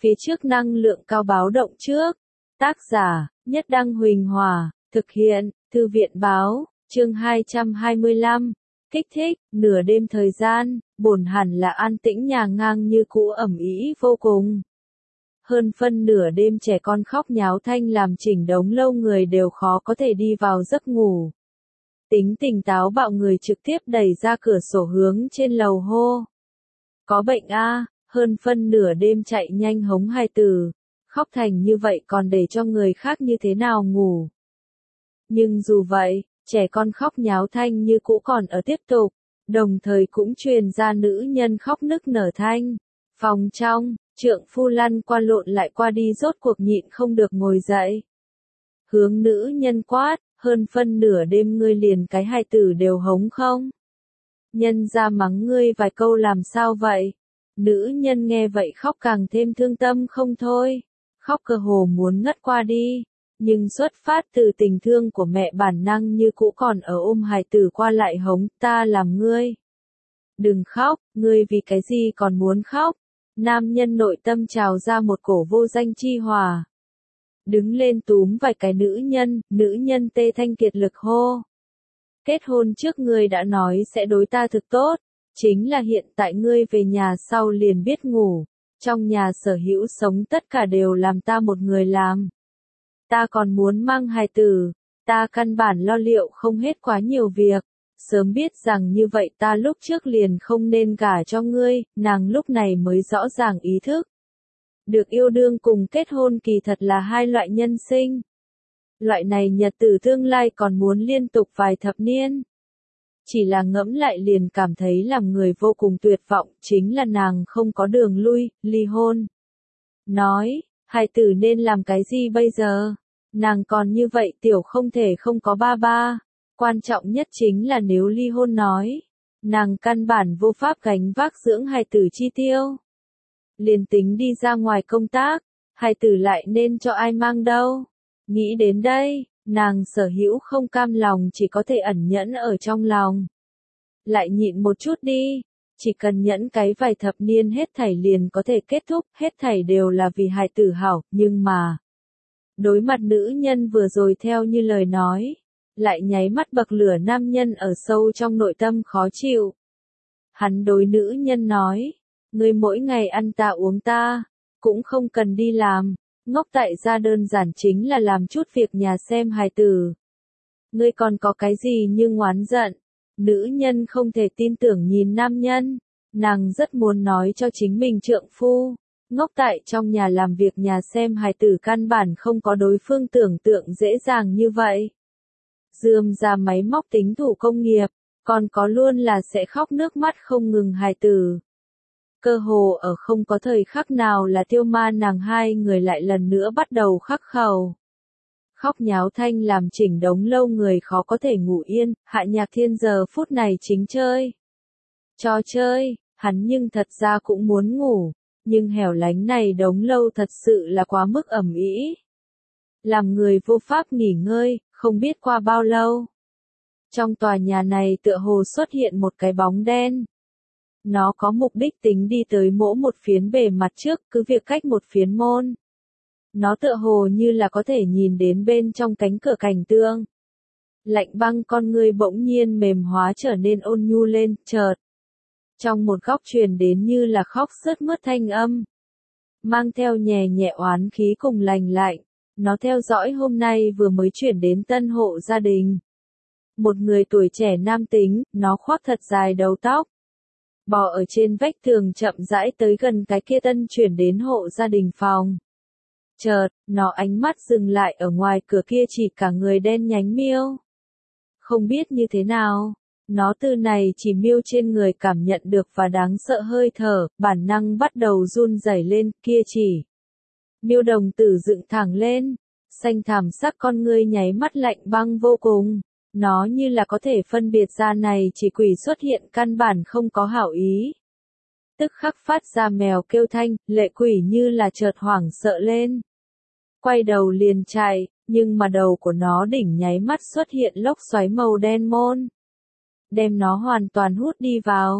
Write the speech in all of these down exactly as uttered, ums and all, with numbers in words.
Phía trước năng lượng cao báo động trước. Tác giả, Nhất Đăng Huỳnh Hòa, thực hiện, Thư viện Báo, chương hai trăm hai mươi lăm. Kích thích, nửa đêm thời gian, bổn hẳn là an tĩnh nhà ngang như cũ ẩm ĩ vô cùng. Hơn phân nửa đêm trẻ con khóc nháo thanh làm chỉnh đống lâu người đều khó có thể đi vào giấc ngủ. Tính tỉnh táo bạo người trực tiếp đẩy ra cửa sổ hướng trên lầu hô. Có bệnh a, hơn phân nửa đêm chạy nhanh hống hài tử, khóc thành như vậy còn để cho người khác như thế nào ngủ. Nhưng dù vậy, trẻ con khóc nháo thanh như cũ còn ở tiếp tục, đồng thời cũng truyền ra nữ nhân khóc nức nở thanh. Phòng trong, trượng phu lăn qua lộn lại qua đi rốt cuộc nhịn không được ngồi dậy. Hướng nữ nhân quát, hơn phân nửa đêm ngươi liền cái hài tử đều hống không? Nhân ra mắng ngươi vài câu làm sao vậy? Nữ nhân nghe vậy khóc càng thêm thương tâm không thôi, khóc cơ hồ muốn ngất qua đi, nhưng xuất phát từ tình thương của mẹ bản năng như cũ còn ở ôm hài tử qua lại hống, ta làm ngươi. Đừng khóc, ngươi vì cái gì còn muốn khóc? Nam nhân nội tâm trào ra một cổ vô danh chi hòa. Đứng lên túm vài cái nữ nhân, nữ nhân tê thanh kiệt lực hô. Kết hôn trước ngươi đã nói sẽ đối ta thực tốt, chính là hiện tại ngươi về nhà sau liền biết ngủ, trong nhà sở hữu sống tất cả đều làm ta một người làm. Ta còn muốn mang hài tử, ta căn bản lo liệu không hết quá nhiều việc, sớm biết rằng như vậy ta lúc trước liền không nên gả cho ngươi, nàng lúc này mới rõ ràng ý thức. Được yêu đương cùng kết hôn kỳ thật là hai loại nhân sinh. Loại này nhật tử tương lai còn muốn liên tục vài thập niên. Chỉ là ngẫm lại liền cảm thấy làm người vô cùng tuyệt vọng, chính là nàng không có đường lui, ly hôn. Nói, hài tử nên làm cái gì bây giờ? Nàng còn như vậy tiểu không thể không có ba ba. Quan trọng nhất chính là nếu ly hôn nói, nàng căn bản vô pháp gánh vác dưỡng hài tử chi tiêu. Liền tính đi ra ngoài công tác, hài tử lại nên cho ai mang đâu? Nghĩ đến đây, nàng sở hữu không cam lòng chỉ có thể ẩn nhẫn ở trong lòng. Lại nhịn một chút đi, chỉ cần nhẫn cái vài thập niên hết thảy liền có thể kết thúc, hết thảy đều là vì hài tử hảo, nhưng mà đối mặt nữ nhân vừa rồi theo như lời nói, lại nháy mắt bậc lửa nam nhân ở sâu trong nội tâm khó chịu. Hắn đối nữ nhân nói, ngươi mỗi ngày ăn ta uống ta, cũng không cần đi làm, ngốc tại gia đơn giản chính là làm chút việc nhà xem hài tử. Ngươi còn có cái gì như oán giận? Nữ nhân không thể tin tưởng nhìn nam nhân, nàng rất muốn nói cho chính mình trượng phu, ngốc tại trong nhà làm việc nhà xem hài tử căn bản không có đối phương tưởng tượng dễ dàng như vậy. Dườm ra máy móc tính thủ công nghiệp, còn có luôn là sẽ khóc nước mắt không ngừng hài tử. Cơ hồ ở không có thời khắc nào là Tiêu Ma nàng hai người lại lần nữa bắt đầu khắc khẩu. Khóc nháo thanh làm chỉnh đống lâu người khó có thể ngủ yên, Hạ Nhạc Thiên giờ phút này chính chơi. Cho chơi, hắn nhưng thật ra cũng muốn ngủ, nhưng hẻo lánh này đống lâu thật sự là quá mức ẩm ĩ. Làm người vô pháp nghỉ ngơi, không biết qua bao lâu. Trong tòa nhà này tựa hồ xuất hiện một cái bóng đen. Nó có mục đích tính đi tới mỗi một phiến bề mặt trước, cứ việc cách một phiến môn. Nó tựa hồ như là có thể nhìn đến bên trong cánh cửa cảnh tương. Lạnh băng con người bỗng nhiên mềm hóa trở nên ôn nhu lên, chợt. Trong một góc truyền đến như là khóc sướt mướt thanh âm. Mang theo nhẹ nhẹ oán khí cùng lành lạnh. Nó theo dõi hôm nay vừa mới chuyển đến tân hộ gia đình. Một người tuổi trẻ nam tính, nó khoác thật dài đầu tóc. Bò ở trên vách tường chậm rãi tới gần cái kia tân chuyển đến hộ gia đình phòng. Chợt, nó ánh mắt dừng lại ở ngoài cửa kia chỉ cả người đen nhánh miêu. Không biết như thế nào, nó từ này chỉ miêu trên người cảm nhận được và đáng sợ hơi thở, bản năng bắt đầu run rẩy lên, kia chỉ. Miêu đồng tử dựng thẳng lên, xanh thảm sắc con ngươi nháy mắt lạnh băng vô cùng. Nó như là có thể phân biệt ra này chỉ quỷ xuất hiện căn bản không có hảo ý. Tức khắc phát ra mèo kêu thanh, lệ quỷ như là chợt hoảng sợ lên. Quay đầu liền chạy, nhưng mà đầu của nó đỉnh nháy mắt xuất hiện lốc xoáy màu đen môn. Đem nó hoàn toàn hút đi vào.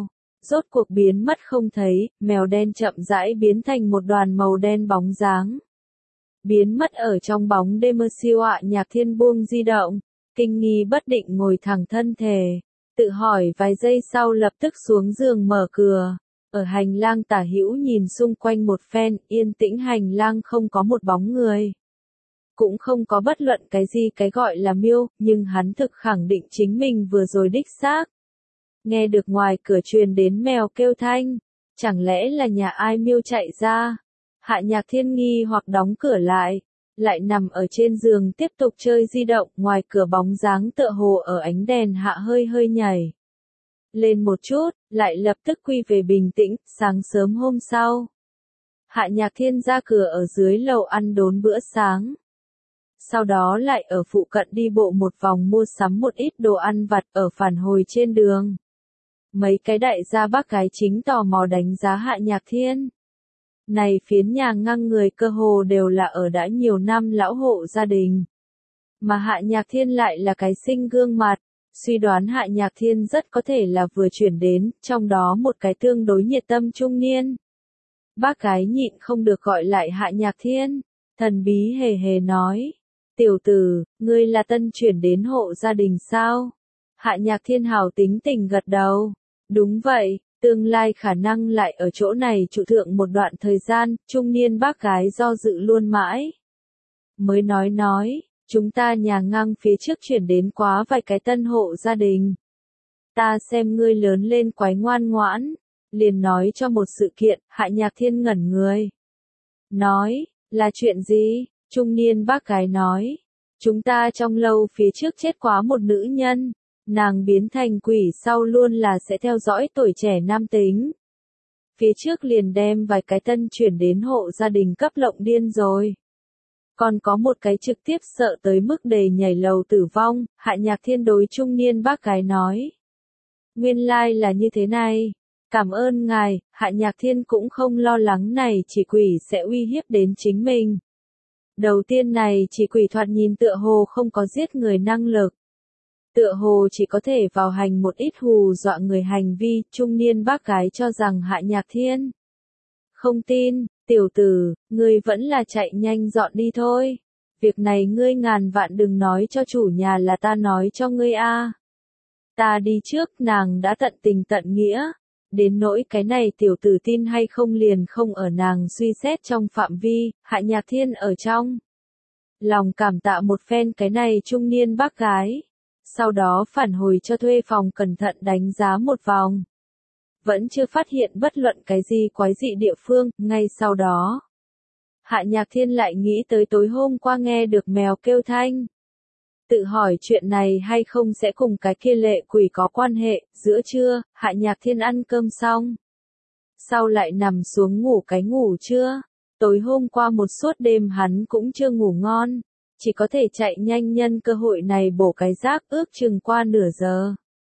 rốt cuộc biến mất không thấy, mèo đen chậm rãi biến thành một đoàn màu đen bóng dáng. Biến mất ở trong bóng đêm mơ siêu ạ. Nhạc Thiên buông di động, kinh nghi bất định ngồi thẳng thân thể, tự hỏi vài giây sau lập tức xuống giường mở cửa. Ở hành lang tả hữu nhìn xung quanh một phen, yên tĩnh hành lang không có một bóng người. Cũng không có bất luận cái gì cái gọi là miêu, nhưng hắn thực khẳng định chính mình vừa rồi đích xác. Nghe được ngoài cửa truyền đến mèo kêu thanh, chẳng lẽ là nhà ai miêu chạy ra? Hạ Nhạc Thiên nghi hoặc đóng cửa lại, lại nằm ở trên giường tiếp tục chơi di động, ngoài cửa bóng dáng tựa hồ ở ánh đèn hạ hơi hơi nhảy lên một chút, lại lập tức quy về bình tĩnh. Sáng sớm hôm sau, Hạ Nhạc Thiên ra cửa ở dưới lầu ăn đốn bữa sáng. Sau đó lại ở phụ cận đi bộ một vòng mua sắm một ít đồ ăn vặt. Ở phản hồi trên đường, mấy cái đại gia bác gái chính tò mò đánh giá Hạ Nhạc Thiên. Này phiến nhà ngang người cơ hồ đều là ở đã nhiều năm lão hộ gia đình. Mà Hạ Nhạc Thiên lại là cái sinh gương mặt, suy đoán Hạ Nhạc Thiên rất có thể là vừa chuyển đến, trong đó một cái tương đối nhiệt tâm trung niên. Bác gái nhịn không được gọi lại Hạ Nhạc Thiên, thần bí hề hề nói, tiểu tử, ngươi là tân chuyển đến hộ gia đình sao? Hạ Nhạc Thiên hào tính tình gật đầu, đúng vậy. Tương lai khả năng lại ở chỗ này trụ thượng một đoạn thời gian, trung niên bác gái do dự luôn mãi. Mới nói nói, chúng ta nhà ngang phía trước chuyển đến quá vài cái tân hộ gia đình. Ta xem ngươi lớn lên quái ngoan ngoãn, liền nói cho một sự kiện. Hạ Nhạc Thiên ngẩn người. Nói, là chuyện gì? Trung niên bác gái nói, chúng ta trong lâu phía trước chết quá một nữ nhân. Nàng biến thành quỷ sau luôn là sẽ theo dõi tuổi trẻ nam tính. Phía trước liền đem vài cái tân chuyển đến hộ gia đình cấp lộng điên rồi. Còn có một cái trực tiếp sợ tới mức đề nhảy lầu tử vong. Hạ Nhạc Thiên đối trung niên bác gái nói, nguyên lai là như thế này. Cảm ơn ngài. Hạ Nhạc Thiên cũng không lo lắng này chỉ quỷ sẽ uy hiếp đến chính mình. Đầu tiên này chỉ quỷ thoạt nhìn tựa hồ không có giết người năng lực. Tựa hồ chỉ có thể vào hành một ít hù dọa người hành vi. Trung niên bác gái cho rằng Hạ Nhạc Thiên không tin. Tiểu tử, ngươi vẫn là chạy nhanh dọn đi thôi. Việc này ngươi ngàn vạn đừng nói cho chủ nhà là ta nói cho ngươi a. Ta đi trước. Nàng đã tận tình tận nghĩa. Đến nỗi cái này tiểu tử tin hay không liền không ở nàng suy xét trong phạm vi. Hạ Nhạc Thiên ở trong lòng cảm tạ một phen cái này trung niên bác gái. Sau đó phản hồi cho thuê phòng cẩn thận đánh giá một vòng. Vẫn chưa phát hiện bất luận cái gì quái dị địa phương. Ngay sau đó, Hạ Nhạc Thiên lại nghĩ tới tối hôm qua nghe được mèo kêu thanh. Tự hỏi chuyện này hay không sẽ cùng cái kia lệ quỷ có quan hệ. Giữa trưa, Hạ Nhạc Thiên ăn cơm xong, sau lại nằm xuống ngủ cái ngủ trưa. Tối hôm qua một suốt đêm hắn cũng chưa ngủ ngon. Chỉ có thể chạy nhanh nhân cơ hội này bổ cái rác, ước chừng qua nửa giờ.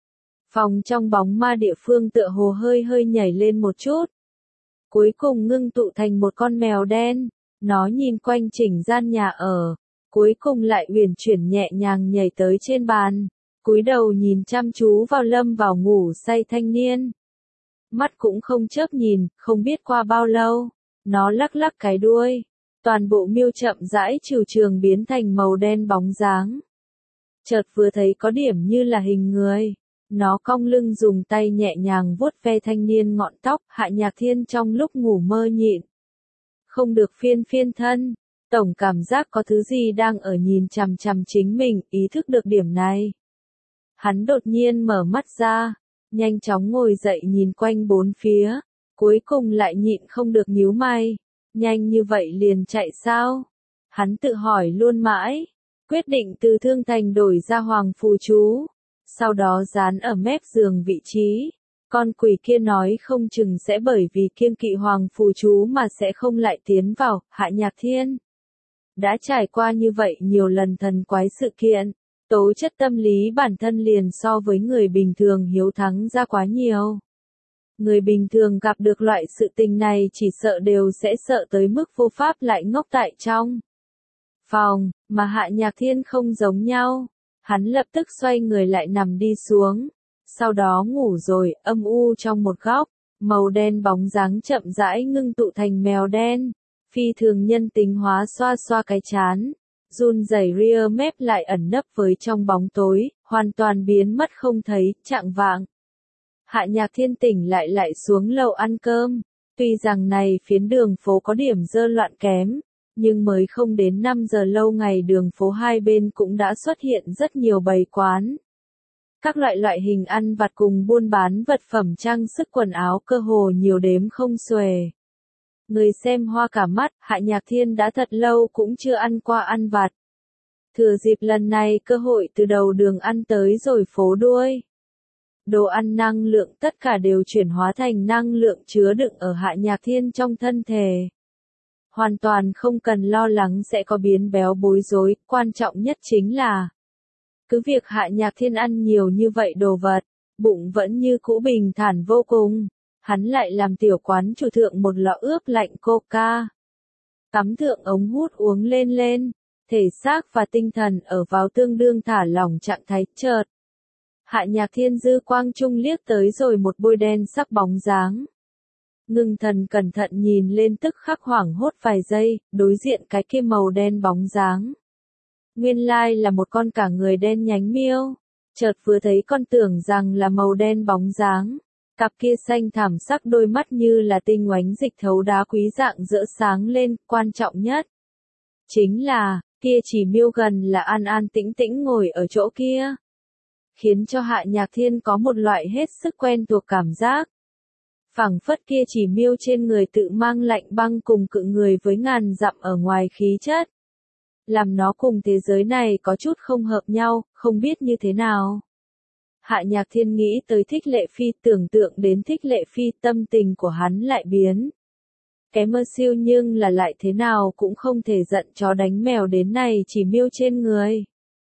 Phòng trong bóng ma địa phương tựa hồ hơi hơi nhảy lên một chút. Cuối cùng ngưng tụ thành một con mèo đen. Nó nhìn quanh chỉnh gian nhà ở. Cuối cùng lại uyển chuyển nhẹ nhàng nhảy tới trên bàn. Cúi đầu nhìn chăm chú vào lâm vào ngủ say thanh niên. Mắt cũng không chớp nhìn, không biết qua bao lâu. Nó lắc lắc cái đuôi. Toàn bộ miêu chậm rãi trừu trường biến thành màu đen bóng dáng. Chợt vừa thấy có điểm như là hình người. Nó cong lưng dùng tay nhẹ nhàng vuốt ve thanh niên ngọn tóc. Hạ Nhạc Thiên trong lúc ngủ mơ nhịn không được phiên phiên thân. Tổng cảm giác có thứ gì đang ở nhìn chằm chằm chính mình. Ý thức được điểm này, hắn đột nhiên mở mắt ra, nhanh chóng ngồi dậy nhìn quanh bốn phía. Cuối cùng lại nhịn không được nhíu mày. Nhanh như vậy liền chạy sao? Hắn tự hỏi luôn mãi, quyết định từ thương thành đổi ra hoàng phù chú, sau đó dán ở mép giường vị trí. Con quỷ kia nói không chừng sẽ bởi vì kiêng kỵ hoàng phù chú mà sẽ không lại tiến vào. Hạ Nhạc Thiên đã trải qua như vậy nhiều lần thần quái sự kiện, tố chất tâm lý bản thân liền so với người bình thường hiếu thắng ra quá nhiều. Người bình thường gặp được loại sự tình này chỉ sợ đều sẽ sợ tới mức vô pháp lại ngốc tại trong phòng, mà Hạ Nhạc Thiên không giống nhau. Hắn lập tức xoay người lại nằm đi xuống. sau đó ngủ rồi, âm u trong một góc, màu đen bóng dáng chậm rãi ngưng tụ thành mèo đen, phi thường nhân tính hóa xoa xoa cái trán, run rẩy ria mép lại ẩn nấp với trong bóng tối, hoàn toàn biến mất không thấy, chạng vạng. Hạ Nhạc Thiên tỉnh lại lại xuống lầu ăn cơm, tuy rằng này phiến đường phố có điểm dơ loạn kém, nhưng mới không đến năm giờ lâu ngày đường phố hai bên cũng đã xuất hiện rất nhiều bày quán. Các loại loại hình ăn vặt cùng buôn bán vật phẩm trang sức quần áo cơ hồ nhiều đếm không xuể. Người xem hoa cả mắt, Hạ Nhạc Thiên đã thật lâu cũng chưa ăn qua ăn vặt. Thừa dịp lần này cơ hội từ đầu đường ăn tới rồi phố đuôi. Đồ ăn năng lượng tất cả đều chuyển hóa thành năng lượng chứa đựng ở Hạ Nhạc Thiên trong thân thể. Hoàn toàn không cần lo lắng sẽ có biến béo bối rối, quan trọng nhất chính là cứ việc Hạ Nhạc Thiên ăn nhiều như vậy đồ vật, bụng vẫn như cũ bình thản vô cùng, hắn lại làm tiểu quán chủ thượng một lọ ướp lạnh coca. Cắm thượng ống hút uống lên lên, thể xác và tinh thần ở vào tương đương thả lỏng trạng thái chợt. Hạ Nhạc Thiên dư quang trung liếc tới rồi một bôi đen sắc bóng dáng. Ngưng thần cẩn thận nhìn lên tức khắc hoảng hốt vài giây, đối diện cái kia màu đen bóng dáng. Nguyên lai là một con cả người đen nhánh miêu, chợt vừa thấy con tưởng rằng là màu đen bóng dáng, cặp kia xanh thảm sắc đôi mắt như là tinh oánh dịch thấu đá quý dạng rỡ sáng lên, quan trọng nhất. Chính là, kia chỉ miêu gần là an an tĩnh tĩnh ngồi ở chỗ kia. Khiến cho Hạ Nhạc Thiên có một loại hết sức quen thuộc cảm giác. Phảng phất kia chỉ miêu trên người tự mang lạnh băng cùng cự người với ngàn dặm ở ngoài khí chất. Làm nó cùng thế giới này có chút không hợp nhau, không biết như thế nào. Hạ Nhạc Thiên nghĩ tới Thích Lệ Phi, tưởng tượng đến Thích Lệ Phi, tâm tình của hắn lại biến. Cái mơ siêu nhưng là lại thế nào cũng không thể giận chó đánh mèo đến này chỉ miêu trên người.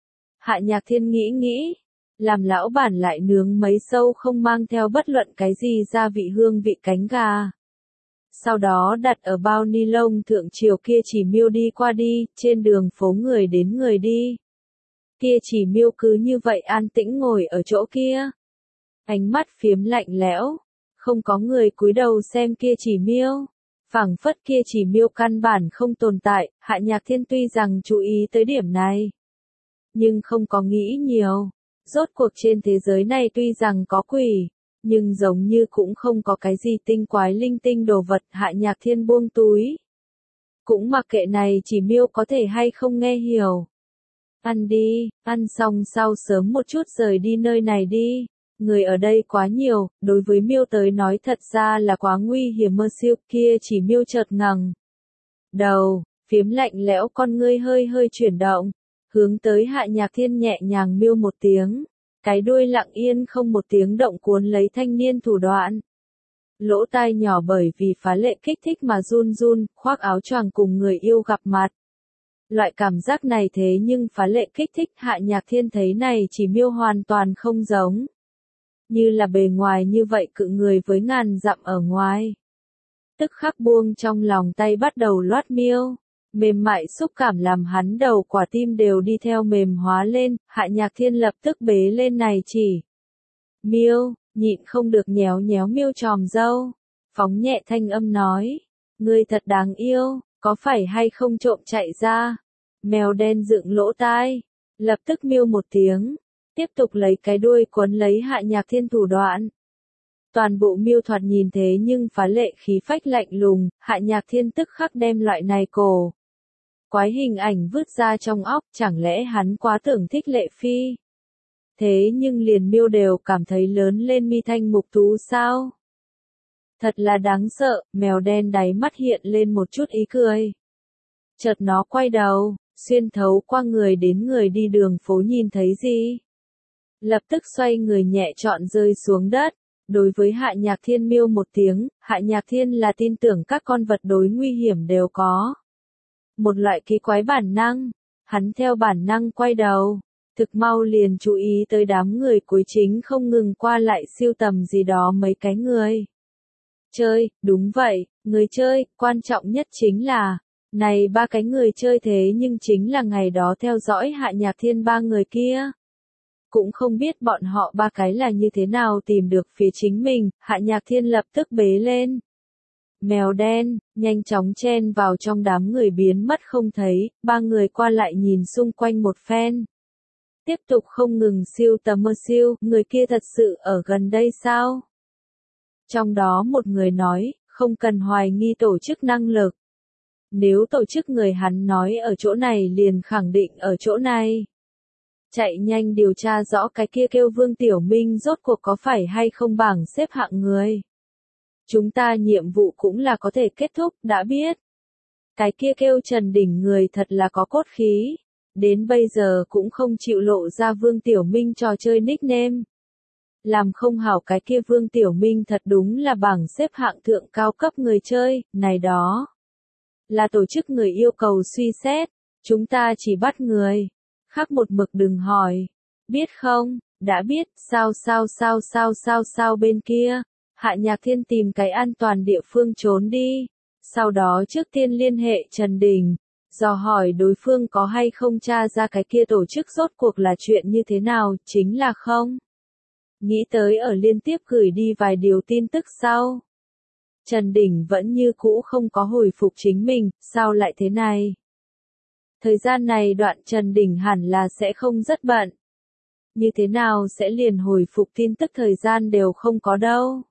Hạ Nhạc Thiên nghĩ nghĩ, làm lão bản lại nướng mấy sâu không mang theo bất luận cái gì gia vị hương vị cánh gà. Sau đó đặt ở bao ni lông thượng chiều kia chỉ miêu đi qua đi, trên đường phố người đến người đi. Kia chỉ miêu cứ như vậy an tĩnh ngồi ở chỗ kia. Ánh mắt phiếm lạnh lẽo, không có người cúi đầu xem kia chỉ miêu. Phảng phất kia chỉ miêu căn bản không tồn tại, Hạ Nhạc Thiên tuy rằng chú ý tới điểm này. Nhưng không có nghĩ nhiều. Rốt cuộc trên thế giới này tuy rằng có quỷ, nhưng giống như cũng không có cái gì tinh quái linh tinh đồ vật. Hạ Nhạc Thiên buông túi. Cũng mặc kệ này chỉ miêu có thể hay không nghe hiểu. Ăn đi, ăn xong sau sớm một chút rời đi nơi này đi. Người ở đây quá nhiều, đối với miêu tới nói thật ra là quá nguy hiểm. Mơ siêu kia chỉ miêu chợt ngẩng đầu, phiếm lạnh lẽo con ngươi hơi hơi chuyển động. Hướng tới Hạ Nhạc Thiên nhẹ nhàng miêu một tiếng, cái đuôi lặng yên không một tiếng động cuốn lấy thanh niên thủ đoạn. Lỗ tai nhỏ bởi vì phá lệ kích thích mà run run, khoác áo choàng cùng người yêu gặp mặt. Loại cảm giác này thế nhưng phá lệ kích thích. Hạ Nhạc Thiên thấy này chỉ miêu hoàn toàn không giống. Như là bề ngoài như vậy cự người với ngàn dặm ở ngoài. Tức khắc buông trong lòng tay bắt đầu loát miêu. Mềm mại xúc cảm làm hắn đầu quả tim đều đi theo mềm hóa lên. Hạ Nhạc Thiên lập tức bế lên này chỉ miêu, nhịn không được nhéo nhéo miêu tròm râu. Phóng nhẹ thanh âm nói, ngươi thật đáng yêu, có phải hay không trộm chạy ra. Mèo đen dựng lỗ tai, lập tức miêu một tiếng, tiếp tục lấy cái đuôi quấn lấy Hạ Nhạc Thiên thủ đoạn. Toàn bộ miêu thoạt nhìn thế nhưng phá lệ khí phách lạnh lùng. Hạ Nhạc Thiên tức khắc đem loại này cổ quái hình ảnh vứt ra trong óc, chẳng lẽ hắn quá tưởng Thích Lệ Phi. Thế nhưng liền miêu đều cảm thấy lớn lên mi thanh mục tú sao. Thật là đáng sợ. Mèo đen đáy mắt hiện lên một chút ý cười. Chợt nó quay đầu, xuyên thấu qua người đến người đi đường phố nhìn thấy gì. Lập tức xoay người nhẹ trọn rơi xuống đất. Đối với Hạ Nhạc Thiên miêu một tiếng, Hạ Nhạc Thiên là tin tưởng các con vật đối nguy hiểm đều có một loại kỳ quái bản năng. Hắn theo bản năng quay đầu, thực mau liền chú ý tới đám người cuối chính không ngừng qua lại siêu tầm gì đó mấy cái người. Chơi, đúng vậy, người chơi, quan trọng nhất chính là, này ba cái người chơi thế nhưng chính là ngày đó theo dõi Hạ Nhạc Thiên ba người kia. cũng không biết bọn họ ba cái là như thế nào tìm được phía chính mình, Hạ Nhạc Thiên lập tức bế lên. Mèo đen, nhanh chóng chen vào trong đám người biến mất không thấy, ba người qua lại nhìn xung quanh một phen. Tiếp tục không ngừng siêu tầm mơ siêu, người kia thật sự ở gần đây sao? Trong đó một người nói, không cần hoài nghi tổ chức năng lực. Nếu tổ chức người hắn nói ở chỗ này liền khẳng định ở chỗ này. Chạy nhanh điều tra rõ cái kia kêu Vương Tiểu Minh rốt cuộc có phải hay không bảng xếp hạng người. Chúng ta nhiệm vụ cũng là có thể kết thúc, đã biết. Cái kia kêu Trần Đỉnh người thật là có cốt khí. Đến bây giờ cũng không chịu lộ ra Vương Tiểu Minh trò chơi nickname. Làm không hảo cái kia Vương Tiểu Minh thật đúng là bảng xếp hạng thượng cao cấp người chơi, này đó. Là tổ chức người yêu cầu suy xét, chúng ta chỉ bắt người. Khác một mực đừng hỏi. Biết không, đã biết, sao sao sao sao sao sao bên kia. Hạ Nhạc Thiên tìm cái an toàn địa phương trốn đi. Sau đó trước tiên liên hệ Trần Đình. Dò hỏi đối phương có hay không tra ra cái kia tổ chức rốt cuộc là chuyện như thế nào, chính là không. Nghĩ tới ở liên tiếp gửi đi vài điều tin tức sau. Trần Đình vẫn như cũ không có hồi phục chính mình, sao lại thế này? Thời gian này đoạn Trần Đình hẳn là sẽ không rất bận. Như thế nào sẽ liền hồi phục tin tức thời gian đều không có đâu.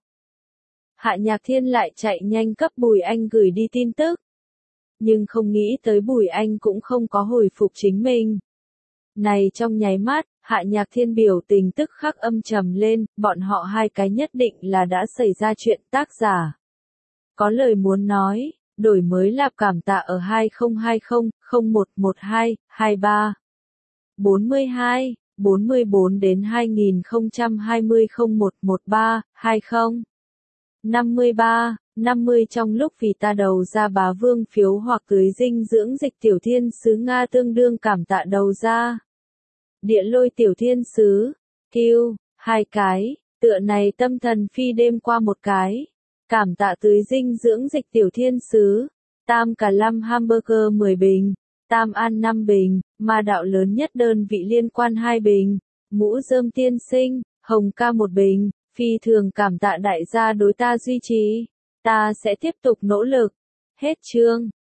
Hạ Nhạc Thiên lại chạy nhanh cấp Bùi Anh gửi đi tin tức. Nhưng không nghĩ tới Bùi Anh cũng không có hồi phục chính mình. Này trong nháy mắt, Hạ Nhạc Thiên biểu tình tức khắc âm trầm lên, bọn họ hai cái nhất định là đã xảy ra chuyện tác giả. Có lời muốn nói, đổi mới lạp cảm tạ ở hai không hai không, không một một hai, hai ba, bốn mươi hai, bốn mươi bốn đến hai không hai không không một một ba, hai không, năm mươi ba, năm mươi trong lúc vì ta đầu ra bá vương phiếu hoặc tưới dinh dưỡng dịch tiểu thiên sứ Nga tương đương cảm tạ đầu ra. Địa lôi tiểu thiên sứ, kêu, hai cái, tựa này tâm thần phi đêm qua một cái. Cảm tạ tưới dinh dưỡng dịch tiểu thiên sứ, tam cả lâm hamburger mười bình, tam an năm bình, ma đạo lớn nhất đơn vị liên quan hai bình, mũ rơm tiên sinh, hồng ca một bình, phi thường cảm tạ đại gia đối ta duy trì, ta sẽ tiếp tục nỗ lực. Hết chương.